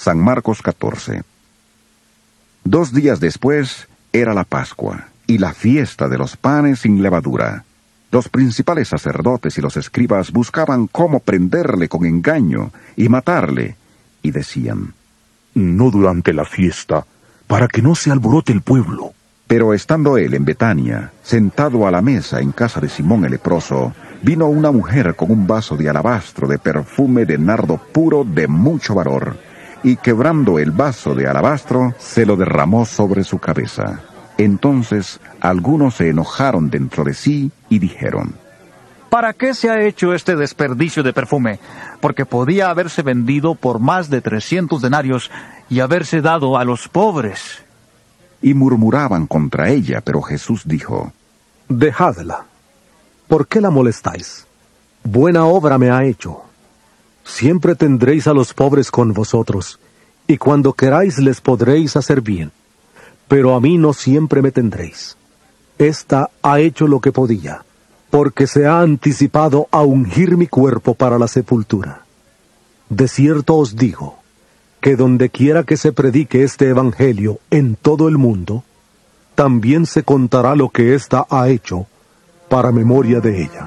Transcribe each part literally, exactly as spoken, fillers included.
San Marcos catorce. Dos días después era la Pascua y la fiesta de los panes sin levadura. Los principales sacerdotes y los escribas buscaban cómo prenderle con engaño y matarle, y decían: no durante la fiesta, para que no se alborote el pueblo. Pero estando él en Betania, sentado a la mesa en casa de Simón el leproso, vino una mujer con un vaso de alabastro de perfume de nardo puro de mucho valor, y quebrando el vaso de alabastro, se lo derramó sobre su cabeza. Entonces algunos se enojaron dentro de sí y dijeron: ¿para qué se ha hecho este desperdicio de perfume? Porque podía haberse vendido por más de trescientos denarios y haberse dado a los pobres. Y murmuraban contra ella, pero Jesús dijo: dejadla. ¿Por qué la molestáis? Buena obra me ha hecho. Siempre tendréis a los pobres con vosotros, y cuando queráis les podréis hacer bien. Pero a mí no siempre me tendréis. Esta ha hecho lo que podía, porque se ha anticipado a ungir mi cuerpo para la sepultura. De cierto os digo, que donde quiera que se predique este evangelio en todo el mundo, también se contará lo que ésta ha hecho, para memoria de ella.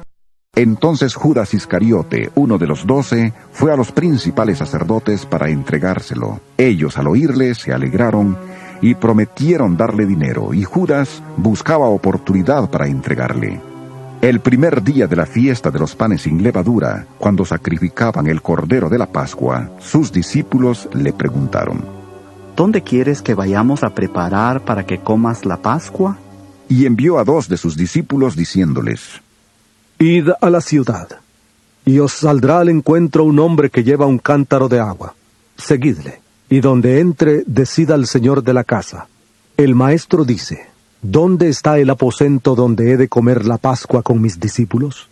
Entonces Judas Iscariote, uno de los doce, fue a los principales sacerdotes para entregárselo. Ellos al oírle se alegraron y prometieron darle dinero, y Judas buscaba oportunidad para entregarle. El primer día de la fiesta de los panes sin levadura, cuando sacrificaban el cordero de la Pascua, sus discípulos le preguntaron: ¿dónde quieres que vayamos a preparar para que comas la Pascua? Y envió a dos de sus discípulos diciéndoles: id a la ciudad, y os saldrá al encuentro un hombre que lleva un cántaro de agua. Seguidle, y donde entre, decid al señor de la casa: el maestro dice, ¿dónde está el aposento donde he de comer la Pascua con mis discípulos?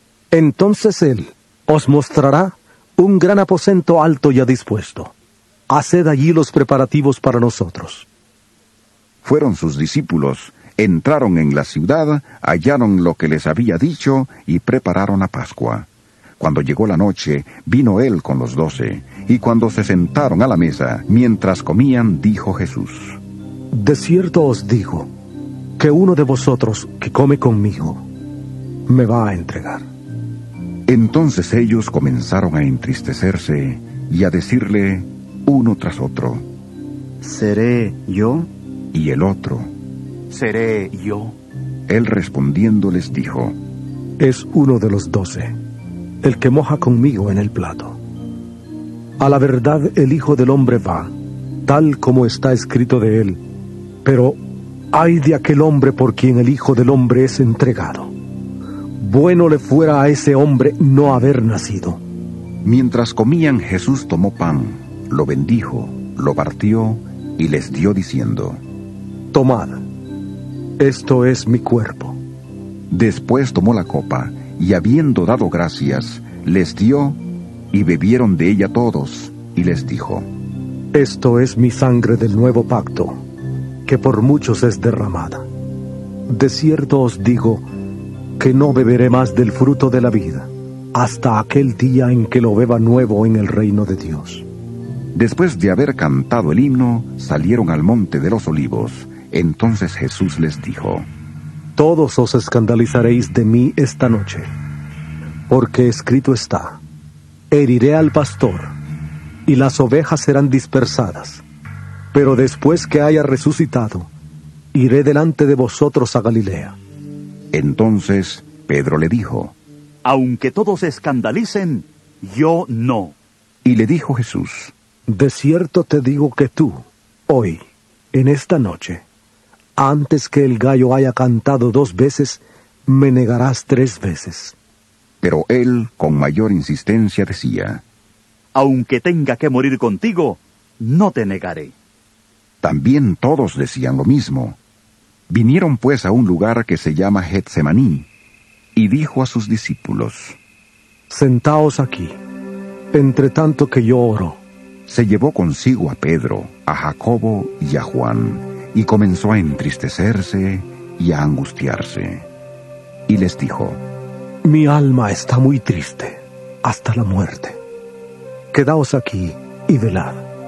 Entonces él os mostrará un gran aposento alto ya dispuesto. Haced allí los preparativos para nosotros. Fueron sus discípulos, entraron en la ciudad, hallaron lo que les había dicho y prepararon la Pascua. Cuando llegó la noche, vino él con los doce, y cuando se sentaron a la mesa, mientras comían, dijo Jesús: de cierto os digo, que uno de vosotros que come conmigo, me va a entregar. Entonces ellos comenzaron a entristecerse y a decirle uno tras otro: ¿seré yo? Y el otro: ¿seré yo? Él respondiendo les dijo: es uno de los doce, el que moja conmigo en el plato. A la verdad el Hijo del Hombre va, tal como está escrito de él, pero ay de aquel hombre por quien el Hijo del Hombre es entregado. Bueno le fuera a ese hombre no haber nacido. Mientras comían, Jesús tomó pan, lo bendijo, lo partió y les dio diciendo: tomad, esto es mi cuerpo. Después tomó la copa, y habiendo dado gracias, les dio, y bebieron de ella todos, y les dijo: esto es mi sangre del nuevo pacto, que por muchos es derramada. De cierto os digo, que no beberé más del fruto de la vida, hasta aquel día en que lo beba nuevo en el reino de Dios. Después de haber cantado el himno, salieron al monte de los olivos. Entonces Jesús les dijo: todos os escandalizaréis de mí esta noche, porque escrito está: heriré al pastor, y las ovejas serán dispersadas. Pero después que haya resucitado, iré delante de vosotros a Galilea. Entonces Pedro le dijo: aunque todos se escandalicen, yo no. Y le dijo Jesús: de cierto te digo que tú, hoy, en esta noche, antes que el gallo haya cantado dos veces, me negarás tres veces. Pero él, con mayor insistencia, decía: aunque tenga que morir contigo, no te negaré. También todos decían lo mismo. Vinieron pues a un lugar que se llama Getsemaní, y dijo a sus discípulos: sentaos aquí, entre tanto que yo oro. Se llevó consigo a Pedro, a Jacobo y a Juan, y comenzó a entristecerse y a angustiarse. Y les dijo: mi alma está muy triste, hasta la muerte. Quedaos aquí y velad.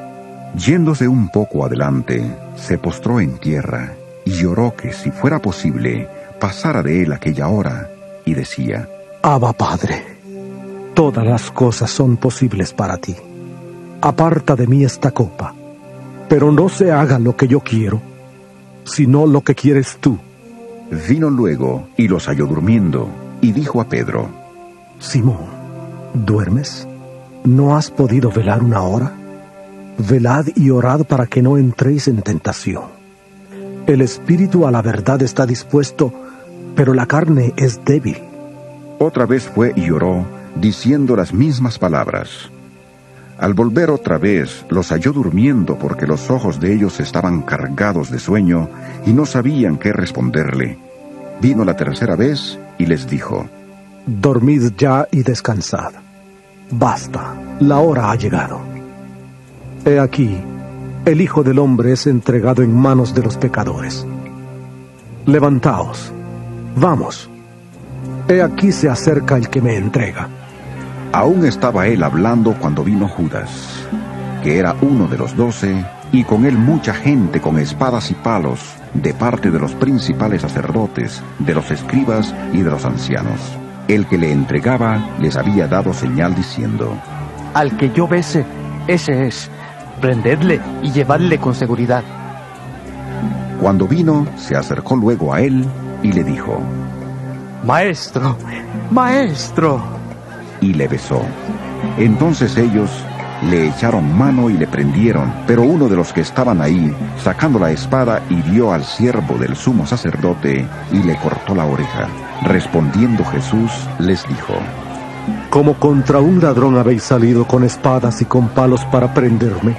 Yéndose un poco adelante, se postró en tierra y lloró que, si fuera posible, pasara de él aquella hora, y decía: Abba, Padre, todas las cosas son posibles para ti. Aparta de mí esta copa, pero no se haga lo que yo quiero, sino lo que quieres tú. Vino luego y los halló durmiendo, y dijo a Pedro: Simón, ¿duermes? ¿No has podido velar una hora? Velad y orad para que no entréis en tentación. El espíritu a la verdad está dispuesto, pero la carne es débil. Otra vez fue y oró, diciendo las mismas palabras. Al volver otra vez, los halló durmiendo, porque los ojos de ellos estaban cargados de sueño, y no sabían qué responderle. Vino la tercera vez y les dijo: Dormid ya y descansad. Basta, la hora ha llegado. He aquí, el Hijo del Hombre es entregado en manos de los pecadores. Levantaos, vamos. He aquí se acerca el que me entrega. Aún estaba él hablando cuando vino Judas, que era uno de los doce, y con él mucha gente con espadas y palos, de parte de los principales sacerdotes, de los escribas y de los ancianos. El que le entregaba les había dado señal diciendo: Al que yo bese, ese es. Prendedle y llevadle con seguridad. Cuando vino, se acercó luego a él y le dijo: Maestro, maestro. Y le besó. Entonces ellos le echaron mano y le prendieron, pero uno de los que estaban ahí, sacando la espada, hirió al siervo del sumo sacerdote y le cortó la oreja. Respondiendo Jesús, les dijo: Como contra un ladrón habéis salido con espadas y con palos para prenderme.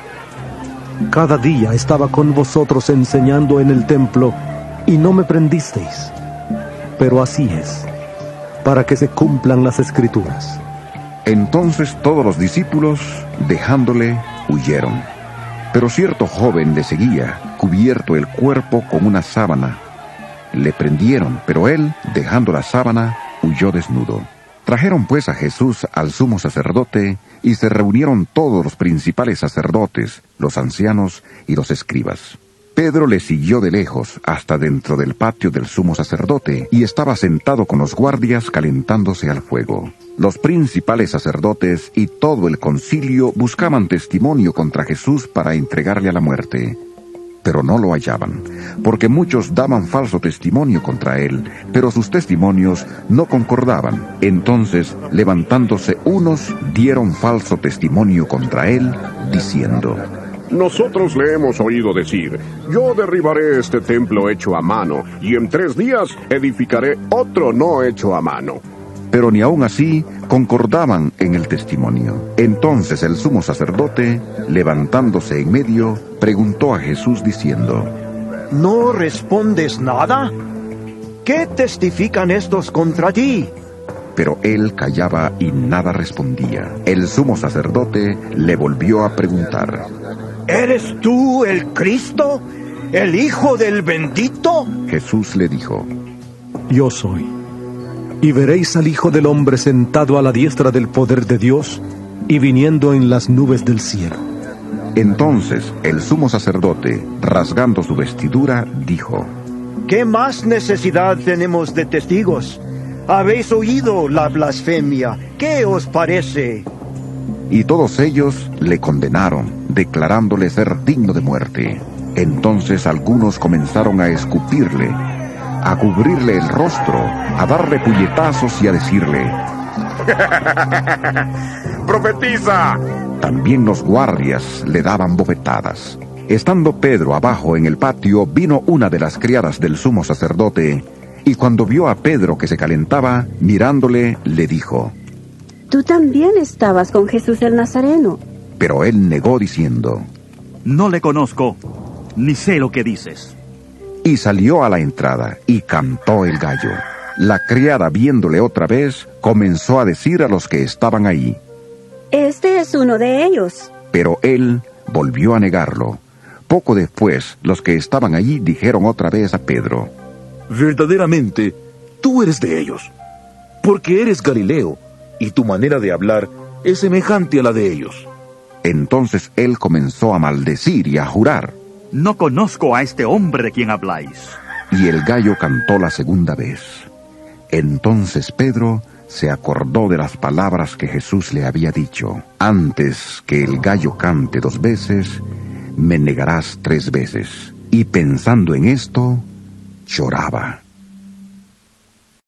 Cada día estaba con vosotros enseñando en el templo, y no me prendisteis. Pero así es, para que se cumplan las Escrituras. Entonces todos los discípulos, dejándole, huyeron. Pero cierto joven le seguía, cubierto el cuerpo con una sábana. Le prendieron, pero él, dejando la sábana, huyó desnudo. Trajeron pues a Jesús al sumo sacerdote, y se reunieron todos los principales sacerdotes, los ancianos y los escribas. Pedro le siguió de lejos hasta dentro del patio del sumo sacerdote, y estaba sentado con los guardias calentándose al fuego. Los principales sacerdotes y todo el concilio buscaban testimonio contra Jesús para entregarle a la muerte. Pero no lo hallaban, porque muchos daban falso testimonio contra él, pero sus testimonios no concordaban. Entonces, levantándose unos, dieron falso testimonio contra él, diciendo: Nosotros le hemos oído decir: Yo derribaré este templo hecho a mano, y en tres días edificaré otro no hecho a mano. Pero ni aun así concordaban en el testimonio. Entonces el sumo sacerdote, levantándose en medio, preguntó a Jesús diciendo: ¿No respondes nada? ¿Qué testifican estos contra ti? Pero él callaba y nada respondía. El sumo sacerdote le volvió a preguntar: ¿Eres tú el Cristo, el Hijo del Bendito? Jesús le dijo: Yo soy. Y veréis al Hijo del Hombre sentado a la diestra del poder de Dios y viniendo en las nubes del cielo. Entonces el sumo sacerdote, rasgando su vestidura, dijo: ¿Qué más necesidad tenemos de testigos? Habéis oído la blasfemia. ¿Qué os parece? Y todos ellos le condenaron, declarándole ser digno de muerte. Entonces algunos comenzaron a escupirle, a cubrirle el rostro, a darle puñetazos y a decirle: ¡Profetiza! También los guardias le daban bofetadas. Estando Pedro abajo en el patio, vino una de las criadas del sumo sacerdote, y cuando vio a Pedro que se calentaba, mirándole, le dijo: Tú también estabas con Jesús el Nazareno. Pero él negó diciendo: No le conozco, ni sé lo que dices. Y salió a la entrada, y cantó el gallo. La criada, viéndole otra vez, comenzó a decir a los que estaban ahí: Este es uno de ellos. Pero él volvió a negarlo. Poco después, los que estaban allí dijeron otra vez a Pedro: Verdaderamente, tú eres de ellos, porque eres Galileo, y tu manera de hablar es semejante a la de ellos. Entonces él comenzó a maldecir y a jurar. No conozco a este hombre de quien habláis. Y el gallo cantó la segunda vez. Entonces Pedro se acordó de las palabras que Jesús le había dicho: antes que el gallo cante dos veces, me negarás tres veces. Y pensando en esto, lloraba.